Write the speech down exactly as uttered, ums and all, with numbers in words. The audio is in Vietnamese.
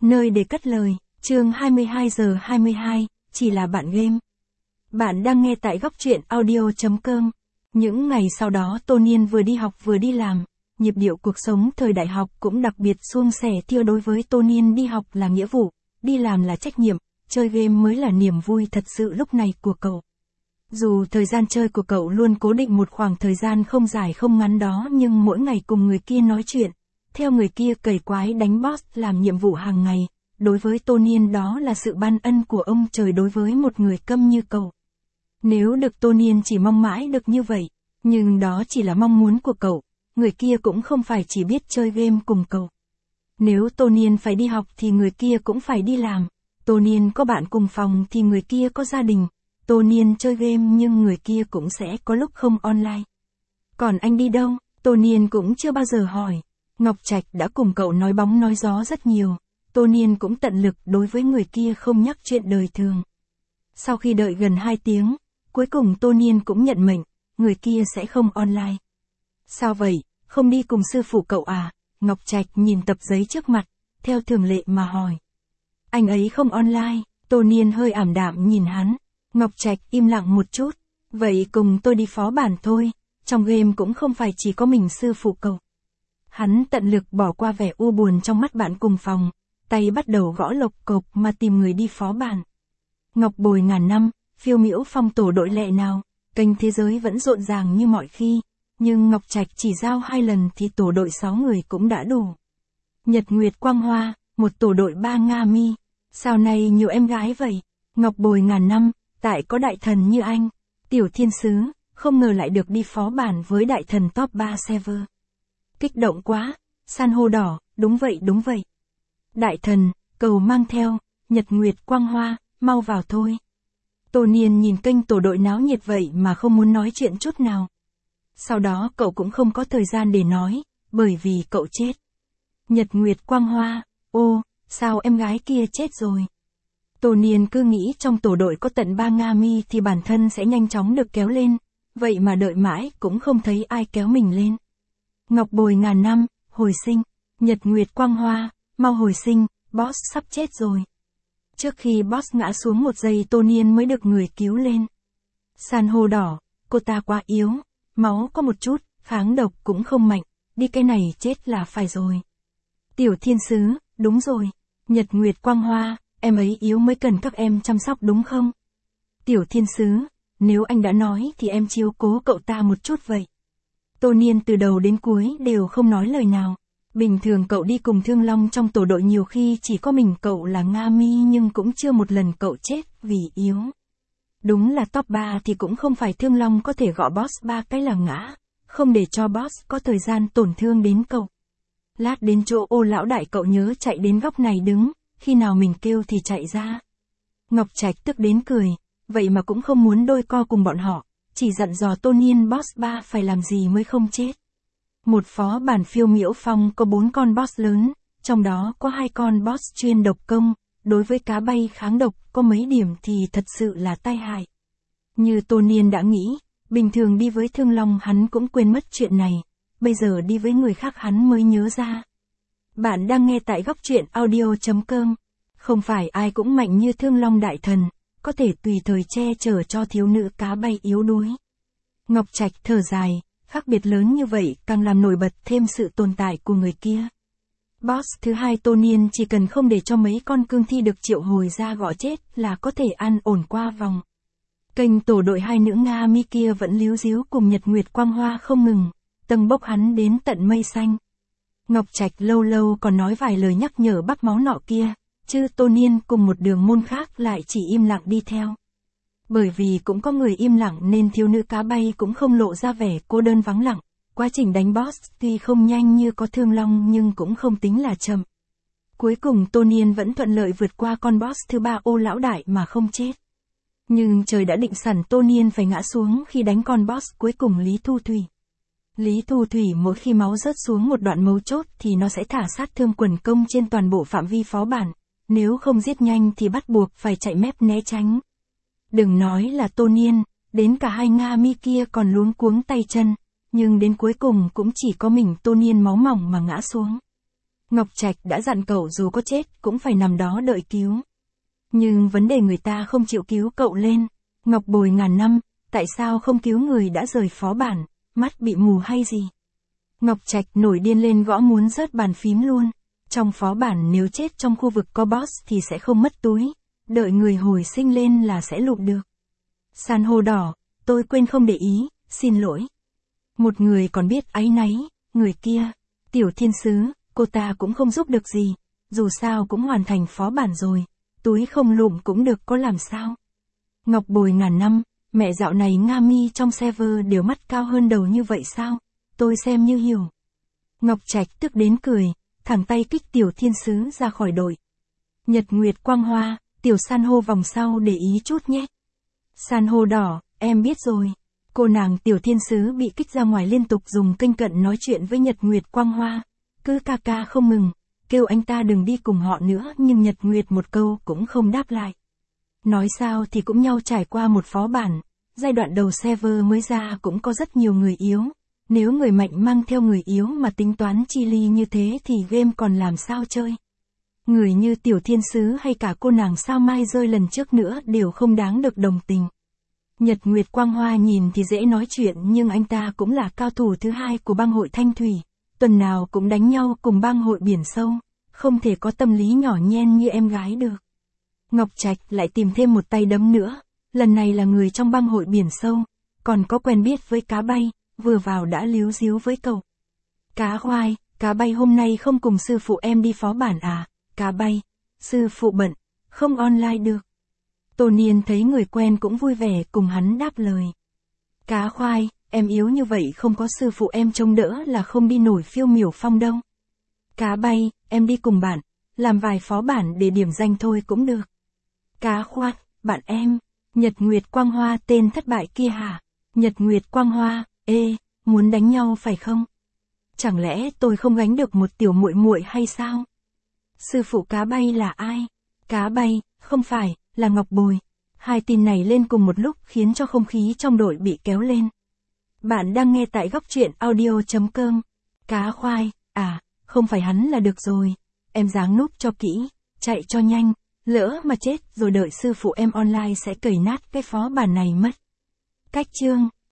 Nơi để cất lời, chương hai mươi hai giờ hai mươi hai, chỉ là bạn game. Bạn đang nghe tại góc truyện audio chấm com. Những ngày sau đó Tô Niên vừa đi học vừa đi làm, nhịp điệu cuộc sống thời đại học cũng đặc biệt suôn sẻ thiêu. Đối với Tô Niên, đi học là nghĩa vụ, đi làm là trách nhiệm, chơi game mới là niềm vui thật sự lúc này của cậu. Dù thời gian chơi của cậu luôn cố định một khoảng thời gian không dài không ngắn đó, nhưng mỗi ngày cùng người kia nói chuyện, theo người kia cày quái đánh boss làm nhiệm vụ hàng ngày, đối với Tô Niên đó là sự ban ân của ông trời đối với một người câm như cậu. Nếu được Tô Niên chỉ mong mãi được như vậy, nhưng đó chỉ là mong muốn của cậu, người kia cũng không phải chỉ biết chơi game cùng cậu. Nếu Tô Niên phải đi học thì người kia cũng phải đi làm, Tô Niên có bạn cùng phòng thì người kia có gia đình, Tô Niên chơi game nhưng người kia cũng sẽ có lúc không online. Còn anh đi đâu? Tô Niên cũng chưa bao giờ hỏi. Ngọc Trạch đã cùng cậu nói bóng nói gió rất nhiều, Tô Niên cũng tận lực đối với người kia không nhắc chuyện đời thường. Sau khi đợi gần hai tiếng, cuối cùng Tô Niên cũng nhận mệnh, người kia sẽ không online. Sao vậy, không đi cùng sư phụ cậu à? Ngọc Trạch nhìn tập giấy trước mặt, theo thường lệ mà hỏi. Anh ấy không online, Tô Niên hơi ảm đạm nhìn hắn. Ngọc Trạch im lặng một chút, vậy cùng tôi đi phó bản thôi, trong game cũng không phải chỉ có mình sư phụ cậu. Hắn tận lực bỏ qua vẻ u buồn trong mắt bạn cùng phòng, tay bắt đầu gõ lộc cộc mà tìm người đi phó bản. Ngọc Bồi ngàn năm, phiêu miễu phong tổ đội lệ nào, kênh thế giới vẫn rộn ràng như mọi khi, nhưng Ngọc Trạch chỉ giao hai lần thì tổ đội sáu người cũng đã đủ. Nhật Nguyệt Quang Hoa, một tổ đội ba Nga Mi, sao này nhiều em gái vậy? Ngọc Bồi ngàn năm, tại có đại thần như anh, Tiểu Thiên Sứ, không ngờ lại được đi phó bản với đại thần top ba server. Kích động quá, san hô đỏ, đúng vậy đúng vậy. Đại thần, cầu mang theo, Nhật Nguyệt Quang Hoa, mau vào thôi. Tô Niên nhìn kênh tổ đội náo nhiệt vậy mà không muốn nói chuyện chút nào. Sau đó cậu cũng không có thời gian để nói, bởi vì cậu chết. Nhật Nguyệt Quang Hoa, ô, sao em gái kia chết rồi? Tô Niên cứ nghĩ trong tổ đội có tận ba Nga Mi thì bản thân sẽ nhanh chóng được kéo lên, vậy mà đợi mãi cũng không thấy ai kéo mình lên. Ngọc Bồi ngàn năm, hồi sinh, Nhật Nguyệt Quang Hoa, mau hồi sinh, boss sắp chết rồi. Trước khi boss ngã xuống một giây Tô Niên mới được người cứu lên. San hô đỏ, cô ta quá yếu, máu có một chút, kháng độc cũng không mạnh, đi cái này chết là phải rồi. Tiểu Thiên Sứ, đúng rồi, Nhật Nguyệt Quang Hoa, em ấy yếu mới cần các em chăm sóc đúng không? Tiểu Thiên Sứ, nếu anh đã nói thì em chiếu cố cậu ta một chút vậy. Tô Niên từ đầu đến cuối đều không nói lời nào. Bình thường cậu đi cùng Thương Long trong tổ đội nhiều khi chỉ có mình cậu là Nga Mi nhưng cũng chưa một lần cậu chết vì yếu. Đúng là top ba thì cũng không phải Thương Long có thể gõ boss ba cái là ngã, không để cho boss có thời gian tổn thương đến cậu. Lát đến chỗ ô lão đại cậu nhớ chạy đến góc này đứng, khi nào mình kêu thì chạy ra. Ngọc Trạch tức đến cười, vậy mà cũng không muốn đôi co cùng bọn họ, chỉ dặn dò Tô Niên boss ba phải làm gì mới không chết. Một phó bản phiêu miễu phong có bốn con boss lớn, trong đó có hai con boss chuyên độc công, đối với cá bay kháng độc có mấy điểm thì thật sự là tai hại. Như Tô Niên đã nghĩ, bình thường đi với Thương Long hắn cũng quên mất chuyện này, bây giờ đi với người khác hắn mới nhớ ra. Bạn đang nghe tại góc truyện audio chấm com. Không phải ai cũng mạnh như Thương Long đại thần, có thể tùy thời che chở cho thiếu nữ cá bay yếu đuối. Ngọc Trạch thở dài, khác biệt lớn như vậy càng làm nổi bật thêm sự tồn tại của người kia. Boss thứ hai Tô Niên chỉ cần không để cho mấy con cương thi được triệu hồi ra gõ chết là có thể an ổn qua vòng. Kênh tổ đội hai nữ Nga Mi kia vẫn líu díu cùng Nhật Nguyệt Quang Hoa không ngừng, tầng bốc hắn đến tận mây xanh. Ngọc Trạch lâu lâu còn nói vài lời nhắc nhở bắt máu nọ kia, chứ Tô Niên cùng một đường môn khác lại chỉ im lặng đi theo. Bởi vì cũng có người im lặng nên thiếu nữ cá bay cũng không lộ ra vẻ cô đơn vắng lặng, quá trình đánh boss tuy không nhanh như có Thương Long nhưng cũng không tính là chậm. Cuối cùng Tô Niên vẫn thuận lợi vượt qua con boss thứ ba ô lão đại mà không chết. Nhưng trời đã định sẵn Tô Niên phải ngã xuống khi đánh con boss cuối cùng Lý Thu Thủy. Lý Thu Thủy mỗi khi máu rớt xuống một đoạn mấu chốt thì nó sẽ thả sát thương quần công trên toàn bộ phạm vi phó bản, nếu không giết nhanh thì bắt buộc phải chạy mép né tránh. Đừng nói là Tô Niên, đến cả hai Nga Mi kia còn luống cuống tay chân, nhưng đến cuối cùng cũng chỉ có mình Tô Niên máu mỏng mà ngã xuống. Ngọc Trạch đã dặn cậu dù có chết cũng phải nằm đó đợi cứu. Nhưng vấn đề người ta không chịu cứu cậu lên. Ngọc Bồi ngàn năm, tại sao không cứu người đã rời phó bản, mắt bị mù hay gì? Ngọc Trạch nổi điên lên gõ muốn rớt bàn phím luôn. Trong phó bản nếu chết trong khu vực có boss thì sẽ không mất túi, đợi người hồi sinh lên là sẽ lụm được. San hô đỏ, tôi quên không để ý, xin lỗi. Một người còn biết áy náy, người kia, Tiểu Thiên Sứ, cô ta cũng không giúp được gì, dù sao cũng hoàn thành phó bản rồi, túi không lụm cũng được có làm sao. Ngọc Bồi ngàn năm, mẹ dạo này Nga Mi trong server đều mắt cao hơn đầu như vậy sao, tôi xem như hiểu. Ngọc Trạch tức đến cười, thẳng tay kích Tiểu Thiên Sứ ra khỏi đội. Nhật Nguyệt Quang Hoa, Tiểu San hô vòng sau để ý chút nhé. San hô đỏ, em biết rồi. Cô nàng Tiểu Thiên Sứ bị kích ra ngoài liên tục dùng kênh cận nói chuyện với Nhật Nguyệt Quang Hoa. Cứ ca ca không mừng, kêu anh ta đừng đi cùng họ nữa nhưng Nhật Nguyệt một câu cũng không đáp lại. Nói sao thì cũng nhau trải qua một phó bản, giai đoạn đầu server mới ra cũng có rất nhiều người yếu. Nếu người mạnh mang theo người yếu mà tính toán chi ly như thế thì game còn làm sao chơi. Người như Tiểu Thiên Sứ hay cả cô nàng sao mai rơi lần trước nữa đều không đáng được đồng tình. Nhật Nguyệt Quang Hoa nhìn thì dễ nói chuyện nhưng anh ta cũng là cao thủ thứ hai của bang hội Thanh Thủy. Tuần nào cũng đánh nhau cùng bang hội Biển Sâu, không thể có tâm lý nhỏ nhen như em gái được. Ngọc Trạch lại tìm thêm một tay đấm nữa, lần này là người trong bang hội Biển Sâu, còn có quen biết với Cá Bay, vừa vào đã líu díu với cậu. Cá Khoai, Cá Bay hôm nay không cùng sư phụ em đi phó bản à? Cá Bay, sư phụ bận, không online được. Tô Niên thấy người quen cũng vui vẻ cùng hắn đáp lời. Cá Khoai, em yếu như vậy không có sư phụ em trông đỡ là không đi nổi phiêu miểu phong đâu. Cá Bay, em đi cùng bạn, làm vài phó bản để điểm danh thôi cũng được. Cá Khoai, bạn em, Nhật Nguyệt Quang Hoa tên thất bại kia hả? Nhật Nguyệt Quang Hoa, ê, muốn đánh nhau phải không? Chẳng lẽ tôi không gánh được một tiểu muội muội hay sao? Sư phụ Cá Bay là ai? Cá Bay, không phải, là Ngọc Bồi. Hai tin này lên cùng một lúc khiến cho không khí trong đội bị kéo lên. Bạn đang nghe tại góc truyện audio chấm com. Cá Khoai, à, không phải hắn là được rồi. Em dáng núp cho kỹ, chạy cho nhanh, lỡ mà chết rồi đợi sư phụ em online sẽ cầy nát cái phó bản này mất. Cách chương